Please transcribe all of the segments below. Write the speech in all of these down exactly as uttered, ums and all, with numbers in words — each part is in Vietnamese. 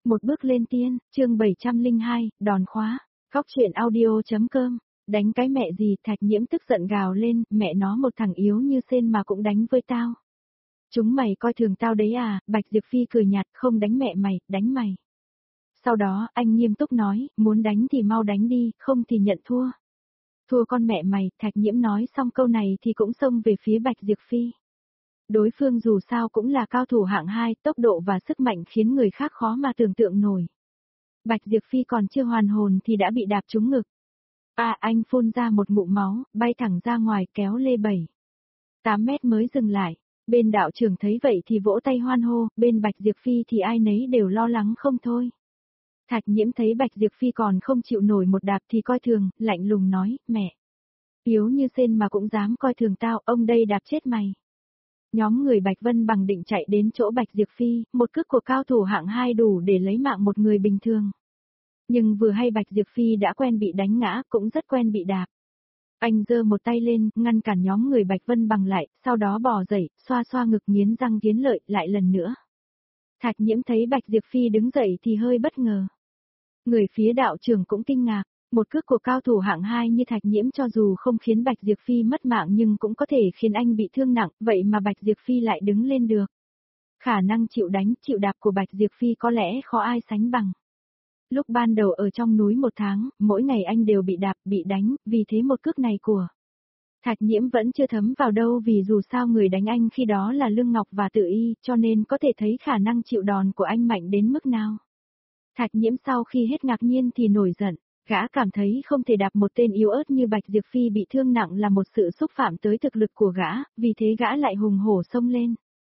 Một bước lên tiên, chương bảy trăm lẻ hai, đòn khóa, góc truyện audio.com, đánh cái mẹ gì, Thạch Nhiễm tức giận gào lên, mẹ nó một thằng yếu như sên mà cũng đánh với tao. Chúng mày coi thường tao đấy à, Bạch Diệp Phi cười nhạt, không đánh mẹ mày, đánh mày. Sau đó, anh nghiêm túc nói, muốn đánh thì mau đánh đi, không thì nhận thua. Thua con mẹ mày, Thạch Nhiễm nói xong câu này thì cũng xông về phía Bạch Diệp Phi. Đối phương dù sao cũng là cao thủ hạng hai, tốc độ và sức mạnh khiến người khác khó mà tưởng tượng nổi. Bạch Diệp Phi còn chưa hoàn hồn thì đã bị đạp trúng ngực. À, anh phun ra một ngụm máu, bay thẳng ra ngoài kéo lê bảy. tám mét mới dừng lại. Bên đạo trưởng thấy vậy thì vỗ tay hoan hô, bên Bạch Diệp Phi thì ai nấy đều lo lắng không thôi. Thạch Nhiễm thấy Bạch Diệp Phi còn không chịu nổi một đạp thì coi thường, lạnh lùng nói, mẹ. Yếu như sên mà cũng dám coi thường tao, ông đây đạp chết mày. Nhóm người Bạch Vân Bằng định chạy đến chỗ Bạch Diệp Phi, một cước của cao thủ hạng hai đủ để lấy mạng một người bình thường. Nhưng vừa hay Bạch Diệp Phi đã quen bị đánh ngã, cũng rất quen bị đạp. Anh giơ một tay lên, ngăn cản nhóm người Bạch Vân Bằng lại, sau đó bò dậy, xoa xoa ngực nghiến răng nghiến lợi, lại lần nữa. Thạch Nhiễm thấy Bạch Diệp Phi đứng dậy thì hơi bất ngờ. Người phía đạo trưởng cũng kinh ngạc, một cước của cao thủ hạng hai như Thạch Nhiễm cho dù không khiến Bạch Diệp Phi mất mạng nhưng cũng có thể khiến anh bị thương nặng, vậy mà Bạch Diệp Phi lại đứng lên được. Khả năng chịu đánh, chịu đạp của Bạch Diệp Phi có lẽ khó ai sánh bằng. Lúc ban đầu ở trong núi một tháng, mỗi ngày anh đều bị đạp, bị đánh, vì thế một cước này của Thạch Nhiễm vẫn chưa thấm vào đâu vì dù sao người đánh anh khi đó là Lương Ngọc và Tự Y, cho nên có thể thấy khả năng chịu đòn của anh mạnh đến mức nào. Thạch Nhiễm sau khi hết ngạc nhiên thì nổi giận, gã cảm thấy không thể đạp một tên yếu ớt như Bạch Diệp Phi bị thương nặng là một sự xúc phạm tới thực lực của gã, vì thế gã lại hùng hổ xông lên.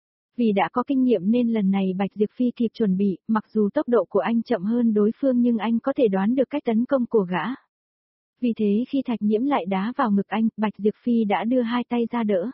Vì đã có kinh nghiệm nên lần này Bạch Diệp Phi kịp chuẩn bị, mặc dù tốc độ của anh chậm hơn đối phương nhưng anh có thể đoán được cách tấn công của gã. Vì thế khi Thạch Nhiễm lại đá vào ngực anh, Bạch Diệp Phi đã đưa hai tay ra đỡ.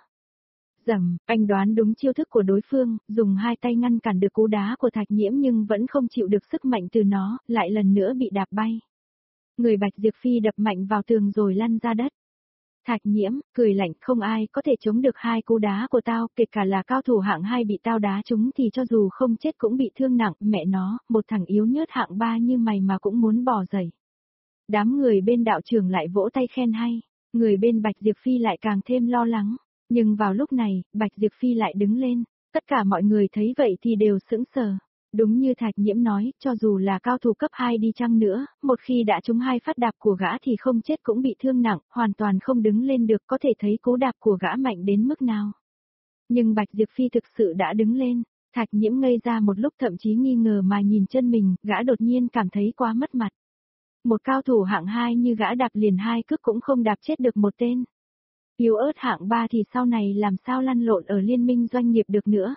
Dầm, anh đoán đúng chiêu thức của đối phương, dùng hai tay ngăn cản được cú đá của Thạch Nhiễm nhưng vẫn không chịu được sức mạnh từ nó, lại lần nữa bị đạp bay. Người Bạch Diệp Phi đập mạnh vào tường rồi lăn ra đất. Thạch Nhiễm, cười lạnh, không ai có thể chống được hai cú đá của tao, kể cả là cao thủ hạng hai bị tao đá trúng thì cho dù không chết cũng bị thương nặng, mẹ nó, một thằng yếu nhớt hạng ba như mày mà cũng muốn bỏ dậy. Đám người bên đạo trưởng lại vỗ tay khen hay, người bên Bạch Diệp Phi lại càng thêm lo lắng, nhưng vào lúc này, Bạch Diệp Phi lại đứng lên, tất cả mọi người thấy vậy thì đều sững sờ. Đúng như Thạch Nhiễm nói, cho dù là cao thủ cấp hai đi chăng nữa, một khi đã trúng hai phát đạp của gã thì không chết cũng bị thương nặng, hoàn toàn không đứng lên được, có thể thấy cú đạp của gã mạnh đến mức nào. Nhưng Bạch Diệp Phi thực sự đã đứng lên, Thạch Nhiễm ngây ra một lúc thậm chí nghi ngờ mà nhìn chân mình, gã đột nhiên cảm thấy quá mất mặt. Một cao thủ hạng hai như gã đạp liền hai cước cũng không đạp chết được một tên. Yếu ớt hạng ba thì sau này làm sao lăn lộn ở liên minh doanh nghiệp được nữa.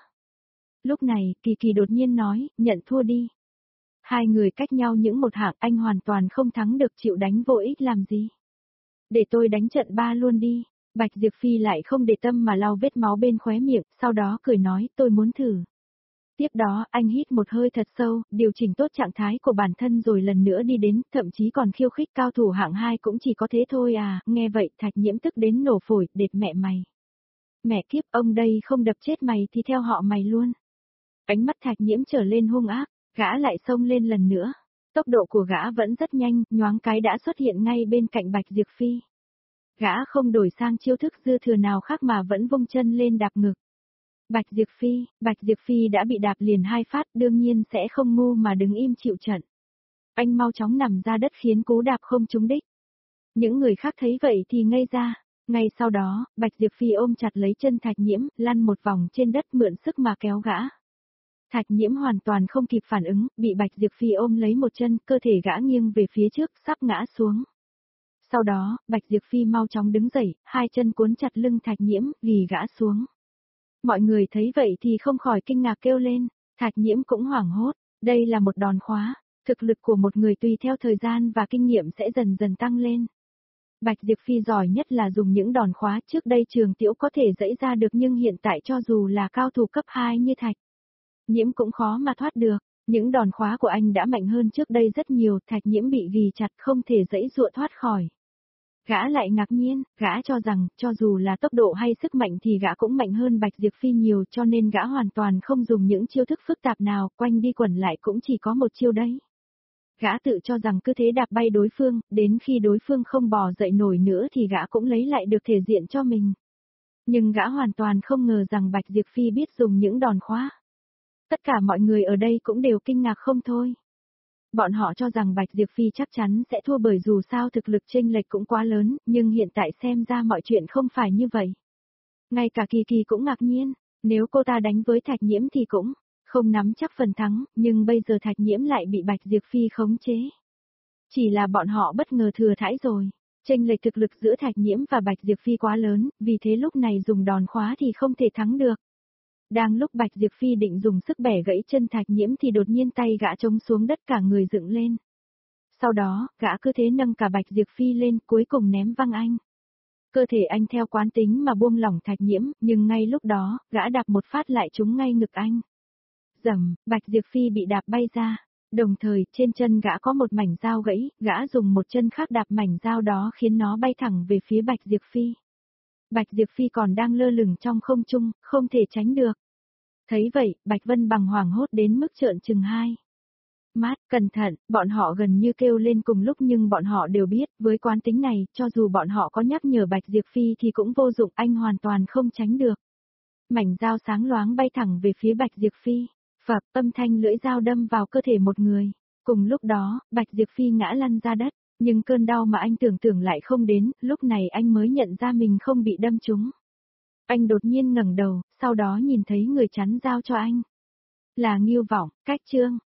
Lúc này, Kỳ Kỳ đột nhiên nói, nhận thua đi. Hai người cách nhau những một hạng, anh hoàn toàn không thắng được, chịu đánh vô ích làm gì. Để tôi đánh trận ba luôn đi. Bạch Diệp Phi lại không để tâm mà lau vết máu bên khóe miệng, sau đó cười nói, tôi muốn thử. Tiếp đó, anh hít một hơi thật sâu, điều chỉnh tốt trạng thái của bản thân rồi lần nữa đi đến, thậm chí còn khiêu khích cao thủ hạng hai cũng chỉ có thế thôi à, nghe vậy Thạch Nhiễm tức đến nổ phổi, đệt mẹ mày. Mẹ kiếp, ông đây không đập chết mày thì theo họ mày luôn. Ánh mắt Thạch Nhiễm trở lên hung ác, gã lại xông lên lần nữa. Tốc độ của gã vẫn rất nhanh, nhoáng cái đã xuất hiện ngay bên cạnh Bạch Diệp Phi. Gã không đổi sang chiêu thức dư thừa nào khác mà vẫn vung chân lên đạp ngực. Bạch Diệp Phi, Bạch Diệp Phi đã bị đạp liền hai phát, đương nhiên sẽ không ngu mà đứng im chịu trận. Anh mau chóng nằm ra đất khiến cú đạp không trúng đích. Những người khác thấy vậy thì ngây ra. Ngay sau đó, Bạch Diệp Phi ôm chặt lấy chân Thạch Nhiễm, lăn một vòng trên đất mượn sức mà kéo gã. Thạch Nhiễm hoàn toàn không kịp phản ứng, bị Bạch Diệp Phi ôm lấy một chân, cơ thể gã nghiêng về phía trước, sắp ngã xuống. Sau đó, Bạch Diệp Phi mau chóng đứng dậy, hai chân cuốn chặt lưng Thạch Nhiễm, ghi gã xuống. Mọi người thấy vậy thì không khỏi kinh ngạc kêu lên, Thạch Nhiễm cũng hoảng hốt, đây là một đòn khóa, thực lực của một người tùy theo thời gian và kinh nghiệm sẽ dần dần tăng lên. Bạch Diệp Phi giỏi nhất là dùng những đòn khóa, trước đây Trường Tiễu có thể dẫy ra được nhưng hiện tại cho dù là cao thủ cấp hai như Thạch Nhiễm cũng khó mà thoát được, những đòn khóa của anh đã mạnh hơn trước đây rất nhiều, Thạch Nhiễm bị ghì chặt không thể dẫy dụa thoát khỏi. Gã lại ngạc nhiên, gã cho rằng, cho dù là tốc độ hay sức mạnh thì gã cũng mạnh hơn Bạch Diệp Phi nhiều cho nên gã hoàn toàn không dùng những chiêu thức phức tạp nào, quanh đi quẩn lại cũng chỉ có một chiêu đấy. Gã tự cho rằng cứ thế đạp bay đối phương, đến khi đối phương không bò dậy nổi nữa thì gã cũng lấy lại được thể diện cho mình. Nhưng gã hoàn toàn không ngờ rằng Bạch Diệp Phi biết dùng những đòn khóa. Tất cả mọi người ở đây cũng đều kinh ngạc không thôi. Bọn họ cho rằng Bạch Diệp Phi chắc chắn sẽ thua bởi dù sao thực lực chênh lệch cũng quá lớn, nhưng hiện tại xem ra mọi chuyện không phải như vậy. Ngay cả Kỳ Kỳ cũng ngạc nhiên, nếu cô ta đánh với Thạch Nhiễm thì cũng không nắm chắc phần thắng, nhưng bây giờ Thạch Nhiễm lại bị Bạch Diệp Phi khống chế. Chỉ là bọn họ bất ngờ thừa thãi rồi, chênh lệch thực lực giữa Thạch Nhiễm và Bạch Diệp Phi quá lớn, vì thế lúc này dùng đòn khóa thì không thể thắng được. Đang lúc Bạch Diệp Phi định dùng sức bẻ gãy chân Thạch Nhiễm thì đột nhiên tay gã trống xuống đất cả người dựng lên. Sau đó, gã cứ thế nâng cả Bạch Diệp Phi lên cuối cùng ném văng anh. Cơ thể anh theo quán tính mà buông lỏng Thạch Nhiễm, nhưng ngay lúc đó, gã đạp một phát lại trúng ngay ngực anh. Dầm, Bạch Diệp Phi bị đạp bay ra. Đồng thời, trên chân gã có một mảnh dao gãy, gã dùng một chân khác đạp mảnh dao đó khiến nó bay thẳng về phía Bạch Diệp Phi. Bạch Diệp Phi còn đang lơ lửng trong không trung, không thể tránh được. Thấy vậy, Bạch Vân bằng hoảng hốt đến mức trợn trừng hai mắt, cẩn thận, bọn họ gần như kêu lên cùng lúc nhưng bọn họ đều biết, với quán tính này, cho dù bọn họ có nhắc nhở Bạch Diệp Phi thì cũng vô dụng, anh hoàn toàn không tránh được. Mảnh dao sáng loáng bay thẳng về phía Bạch Diệp Phi, phập, âm thanh lưỡi dao đâm vào cơ thể một người. Cùng lúc đó, Bạch Diệp Phi ngã lăn ra đất, nhưng cơn đau mà anh tưởng tưởng lại không đến, lúc này anh mới nhận ra mình không bị đâm trúng. Anh đột nhiên ngẩng đầu, sau đó nhìn thấy người chắn dao cho anh. Là Ngưu Vọng, Cách Trương.